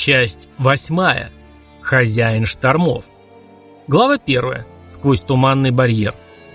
Часть 8. Хозяин штормов. Глава 1. Сквозь туманный барьер.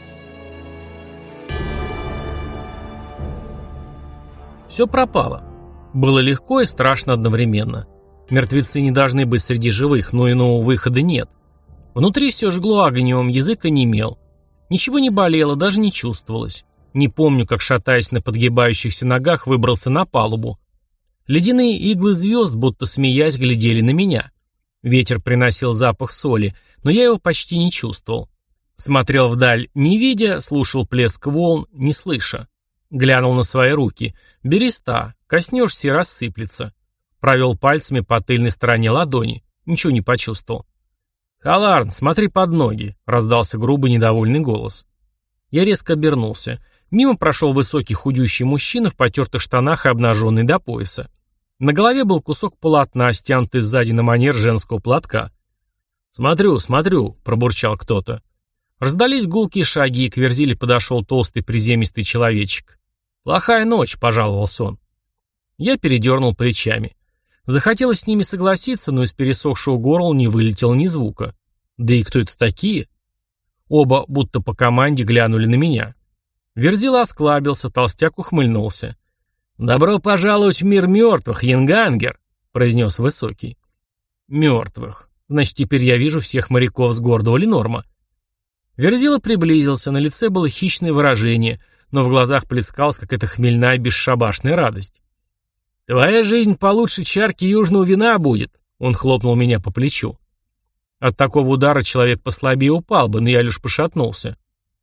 Все пропало. Было легко и страшно одновременно. Мертвецы не должны быть среди живых, но иного выхода нет. Внутри все жгло огнем, язык онемел. Ничего не болело, даже не чувствовалось. Не помню, как, шатаясь на подгибающихся ногах, выбрался на палубу. Ледяные иглы звезд, будто смеясь, глядели на меня. Ветер приносил запах соли, но я его почти не чувствовал. Смотрел вдаль, не видя, слушал плеск волн, не слыша. Глянул на свои руки. Береста, коснешься и рассыплется. Провел пальцами по тыльной стороне ладони. Ничего не почувствовал. «Халарн, смотри под ноги», — раздался грубый недовольный голос. Я резко обернулся. Мимо прошел высокий худющий мужчина в потертых штанах и обнаженный до пояса. На голове был кусок полотна, стянутый сзади на манер женского платка. «Смотрю, смотрю», — пробурчал кто-то. Раздались гулкие шаги, и к Верзиле подошел толстый приземистый человечек. «Плохая ночь», — пожаловался он. Я передернул плечами. Захотелось с ними согласиться, но из пересохшего горла не вылетело ни звука. Да и кто это такие? Оба, будто по команде, глянули на меня. Верзила осклабился, толстяк ухмыльнулся. «Добро пожаловать в мир мертвых, Янгангер», — произнес высокий. «Мертвых. Значит, теперь я вижу всех моряков с гордого Ленорма». Верзила приблизился, на лице было хищное выражение, но в глазах плескалась какая-то хмельная бесшабашная радость. «Твоя жизнь получше чарки южного вина будет», — он хлопнул меня по плечу. От такого удара человек послабее упал бы, но я лишь пошатнулся.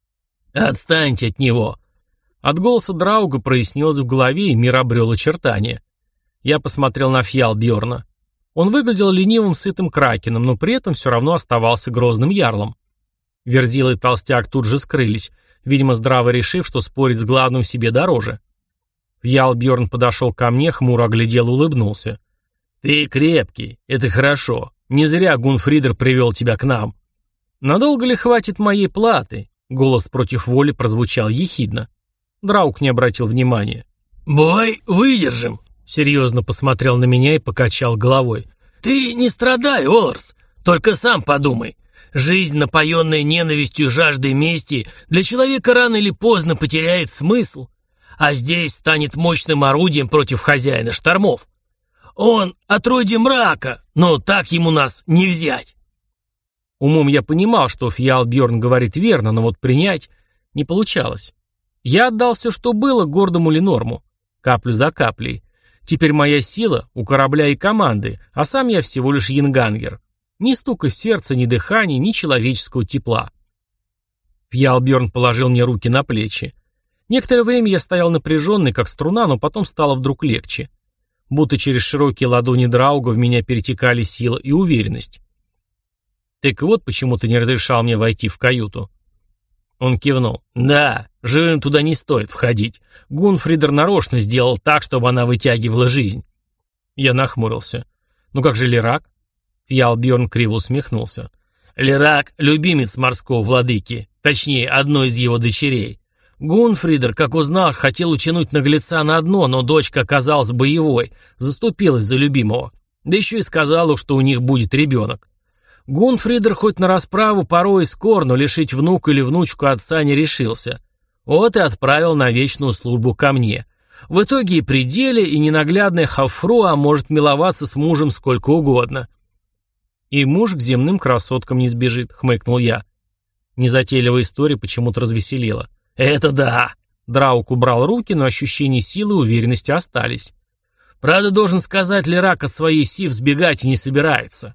«Отстаньте от него!» От голоса Драуга прояснилось в голове, и мир обрел очертания. Я посмотрел на Фьялбьорна. Он выглядел ленивым, сытым кракеном, но при этом все равно оставался грозным ярлом. Верзила и толстяк тут же скрылись, видимо, здраво решив, что спорить с главным себе дороже. Фьялбьорн подошел ко мне, хмуро оглядел и улыбнулся. «Ты крепкий, это хорошо. Не зря Гунфридер привел тебя к нам». «Надолго ли хватит моей платы?» Голос против воли прозвучал ехидно. Драуг не обратил внимания. «Бой выдержим», — серьезно посмотрел на меня и покачал головой. «Ты не страдай, Оларс, только сам подумай. Жизнь, напоенная ненавистью и жаждой мести, для человека рано или поздно потеряет смысл, а здесь станет мощным орудием против хозяина штормов. Он отродье мрака, но так ему нас не взять». Умом я понимал, что Фьялбьорн говорит верно, но вот принять не получалось. Я отдал все, что было, гордому Ленорму, каплю за каплей. Теперь моя сила у корабля и команды, а сам я всего лишь янгангер. Ни стука сердца, ни дыхания, ни человеческого тепла. Фьялбьорн положил мне руки на плечи. Некоторое время я стоял напряженный, как струна, но потом стало вдруг легче. Будто через широкие ладони Драуга в меня перетекали сила и уверенность. «Так вот почему ты не разрешал мне войти в каюту». Он кивнул. «Да, живым туда не стоит входить. Гунфридер нарочно сделал так, чтобы она вытягивала жизнь». Я нахмурился. «Ну как же Лерак?» Фьялбьорн криво усмехнулся. «Лерак — любимец морского владыки, точнее, одной из его дочерей. Гунфридер, как узнал, хотел утянуть наглеца на дно, но дочка оказалась боевой, заступилась за любимого. Да еще и сказала, что у них будет ребенок. Гунфридер хоть на расправу порой и скор, но лишить внука или внучку отца не решился. Вот и отправил на вечную службу ко мне. В итоге и при деле, и ненаглядная Хафруа может миловаться с мужем сколько угодно». «И муж к земным красоткам не сбежит», — хмыкнул я. Незатейливая история почему-то развеселила. «Это да!» Драуг убрал руки, но ощущения силы и уверенности остались. «Правда, должен сказать, Лерак от своей сив сбегать и не собирается».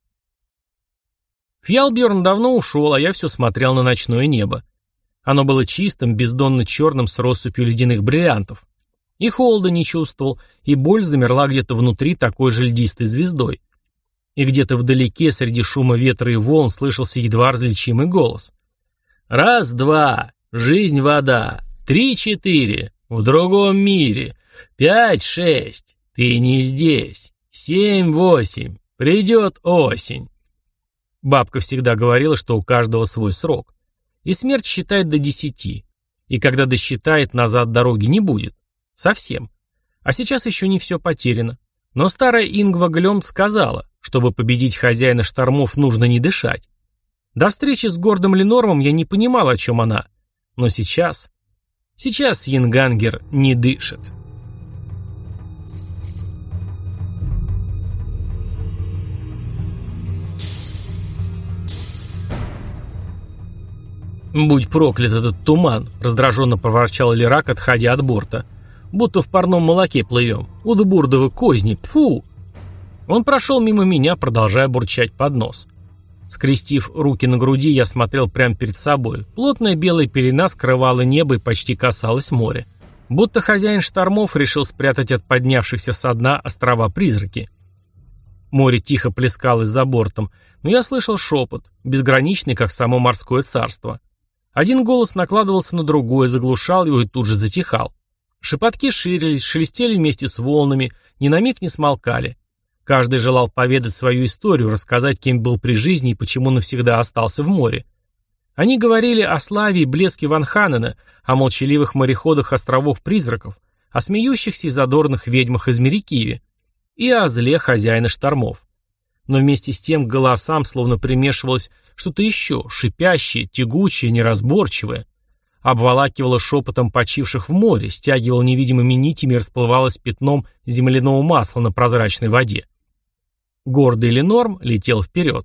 Фьялбьорн давно ушел, а я все смотрел на ночное небо. Оно было чистым, бездонно черным с россыпью ледяных бриллиантов. И холода не чувствовал, и боль замерла где-то внутри такой же льдистой звездой. И где-то вдалеке, среди шума ветра и волн, слышался едва различимый голос. «Раз, два, жизнь, вода, 3-4, в другом мире, 5-6, ты не здесь, 7-8, придет осень». Бабка всегда говорила, что у каждого свой срок. И смерть считает до 10. И когда досчитает, назад дороги не будет. Совсем. А сейчас еще не все потеряно. Но старая Ингва Глёмт сказала, чтобы победить хозяина штормов, нужно не дышать. До встречи с гордым Ленормом я не понимал, о чем она. Но сейчас Янгангер не дышит. «Будь проклят этот туман!» — раздраженно проворчал Лирак, отходя от борта. «Будто в парном молоке плывем. Удбурдовы козни! Тьфу!» Он прошел мимо меня, продолжая бурчать под нос. Скрестив руки на груди, я смотрел прямо перед собой. Плотная белая пелена скрывала небо и почти касалась моря. Будто хозяин штормов решил спрятать от поднявшихся со дна острова-призраки. Море тихо плескалось за бортом, но я слышал шепот, безграничный, как само морское царство. Один голос накладывался на другой, заглушал его и тут же затихал. Шепотки ширились, шелестели вместе с волнами, ни на миг не смолкали. Каждый желал поведать свою историю, рассказать, кем был при жизни и почему навсегда остался в море. Они говорили о славе и блеске Ван Ханена, о молчаливых мореходах островов-призраков, о смеющихся и задорных ведьмах из Мерикиви и о зле хозяина штормов. Но вместе с тем к голосам словно примешивалось что-то еще, шипящее, тягучее, неразборчивое. Обволакивало шепотом почивших в море, стягивало невидимыми нитями и расплывалось пятном земляного масла на прозрачной воде. Гордый Ленорм летел вперед.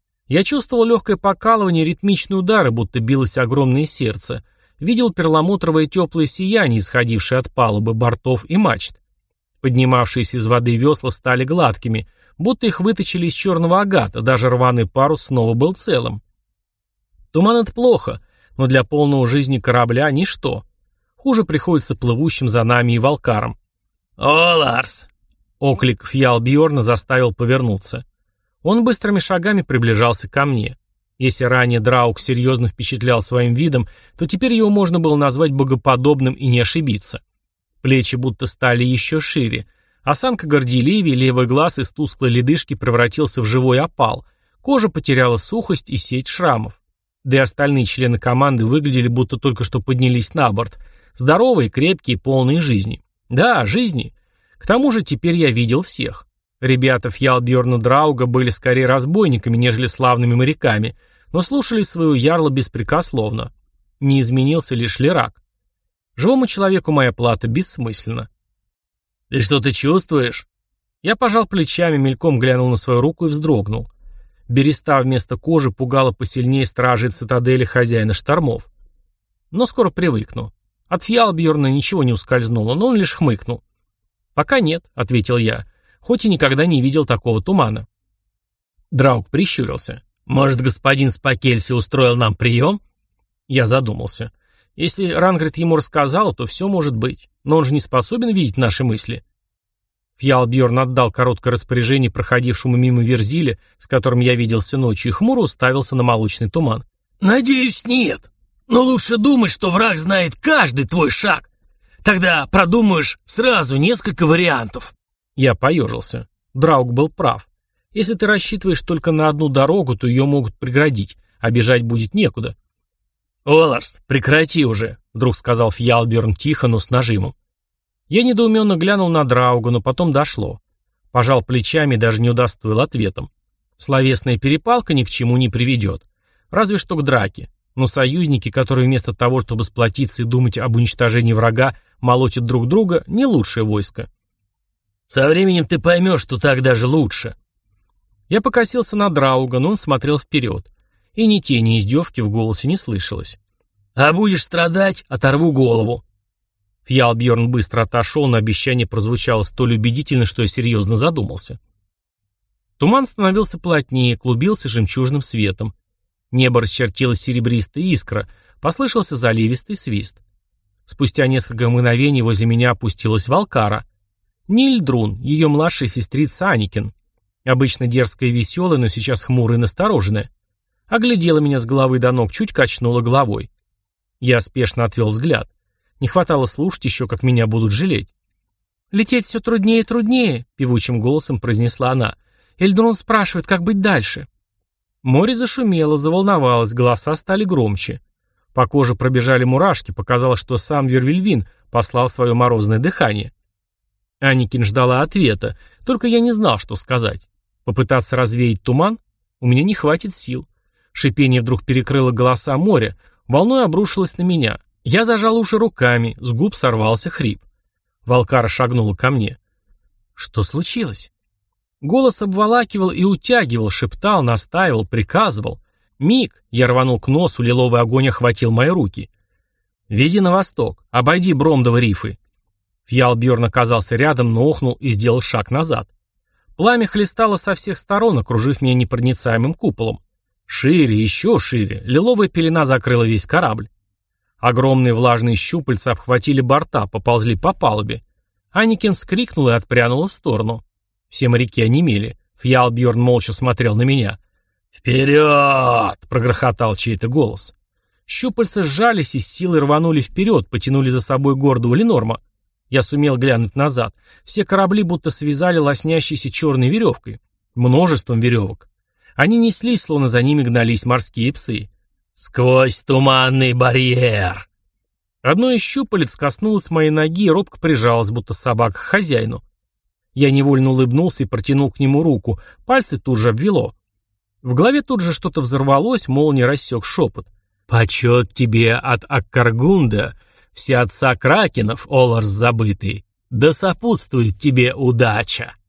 Я чувствовал легкое покалывание, ритмичные удары, будто билось огромное сердце. Видел перламутровое теплое сияние, исходившее от палубы, бортов и мачт. Поднимавшиеся из воды весла стали гладкими, будто их выточили из черного агата, даже рваный парус снова был целым. Туман — это плохо, но для полного жизни корабля — ничто. Хуже приходится плывущим за нами и волкарам. «О, Ларс!» — оклик Фьялбьорна заставил повернуться. Он быстрыми шагами приближался ко мне. Если ранее Драук серьезно впечатлял своим видом, то теперь его можно было назвать богоподобным и не ошибиться. Плечи будто стали еще шире. Осанка горделивее, левый глаз из тусклой ледышки превратился в живой опал. Кожа потеряла сухость и сеть шрамов. Да и остальные члены команды выглядели, будто только что поднялись на борт. Здоровые, крепкие, полные жизни. Да, жизни. К тому же теперь я видел всех. Ребята Фьялбьорна Драуга были скорее разбойниками, нежели славными моряками, но слушали своего ярла беспрекословно. Не изменился лишь Лирак. Живому человеку моя плата бессмысленна. «Ты что-то чувствуешь?» Я пожал плечами, мельком глянул на свою руку и вздрогнул. Береста вместо кожи пугала посильнее стражей цитадели хозяина штормов. Но скоро привыкну. От Фьялбьорна ничего не ускользнуло, но он лишь хмыкнул. «Пока нет», — ответил я, хоть и никогда не видел такого тумана. Драуг прищурился. «Может, господин Спакельси устроил нам прием?» Я задумался. Если Рангрид ему рассказал, то все может быть. Но он же не способен видеть наши мысли. Фьялбьорн отдал короткое распоряжение проходившему мимо Верзиле, с которым я виделся ночью, и хмуро уставился на молочный туман. «Надеюсь, нет. Но лучше думать, что враг знает каждый твой шаг. Тогда продумаешь сразу несколько вариантов». Я поежился. Драуг был прав. Если ты рассчитываешь только на одну дорогу, то ее могут преградить, а бежать будет некуда. «Оларс, прекрати уже», — вдруг сказал Фьялбьорн тихо, но с нажимом. Я недоуменно глянул на Драуга, но потом дошло. Пожал плечами и даже не удостоил ответом. Словесная перепалка ни к чему не приведет. Разве что к драке. Но союзники, которые вместо того, чтобы сплотиться и думать об уничтожении врага, молотят друг друга, не лучшее войско. «Со временем ты поймешь, что так даже лучше». Я покосился на Драуга, но он смотрел вперед. И ни тени издевки в голосе не слышалось. «А будешь страдать, оторву голову». Фьялбьорн быстро отошел, но обещание прозвучало столь убедительно, что я серьезно задумался. Туман становился плотнее, клубился жемчужным светом. Небо расчертилась серебристая искра, послышался заливистый свист. Спустя несколько мгновений возле меня опустилась Валкара. Нильдрун, ее младшая сестрица Аникин. Обычно дерзкая и веселая, но сейчас хмурая и настороженная. Оглядела меня с головы до ног, чуть качнула головой. Я спешно отвел взгляд. Не хватало слушать еще, как меня будут жалеть. «Лететь все труднее и труднее», — певучим голосом произнесла она. «Эльдрун спрашивает, как быть дальше». Море зашумело, заволновалось, голоса стали громче. По коже пробежали мурашки, показалось, что сам Вервильвин послал свое морозное дыхание. Аникин ждала ответа, только я не знал, что сказать. Попытаться развеять туман? У меня не хватит сил. Шипение вдруг перекрыло голоса моря, волной обрушилось на меня. Я зажал уши руками, с губ сорвался хрип. Валкара шагнула ко мне. Что случилось? Голос обволакивал и утягивал, шептал, настаивал, приказывал. Миг, я рванул к носу, лиловый огонь охватил мои руки. «Веди на восток, обойди Бромдовы рифы». Фьялбьорн оказался рядом, но охнул и сделал шаг назад. Пламя хлестало со всех сторон, окружив меня непроницаемым куполом. Шире, еще шире, лиловая пелена закрыла весь корабль. Огромные влажные щупальца обхватили борта, поползли по палубе. Аникин вскрикнул и отпрянул в сторону. Все моряки онемели. Фьялбьорн молча смотрел на меня. «Вперед!» — прогрохотал чей-то голос. Щупальца сжались и с силой рванули вперед, потянули за собой гордого Ленорма. Я сумел глянуть назад. Все корабли будто связали лоснящейся черной веревкой. Множеством веревок. Они неслись, словно за ними гнались морские псы. «Сквозь туманный барьер!» Одно из щупалец коснулось моей ноги и робко прижалось, будто собака к хозяину. Я невольно улыбнулся и протянул к нему руку. Пальцы тут же обвело. В голове тут же что-то взорвалось, молнией рассек шепот. «Почет тебе от Аккаргунда, все отца кракенов, Оларс забытый, да сопутствует тебе удача!»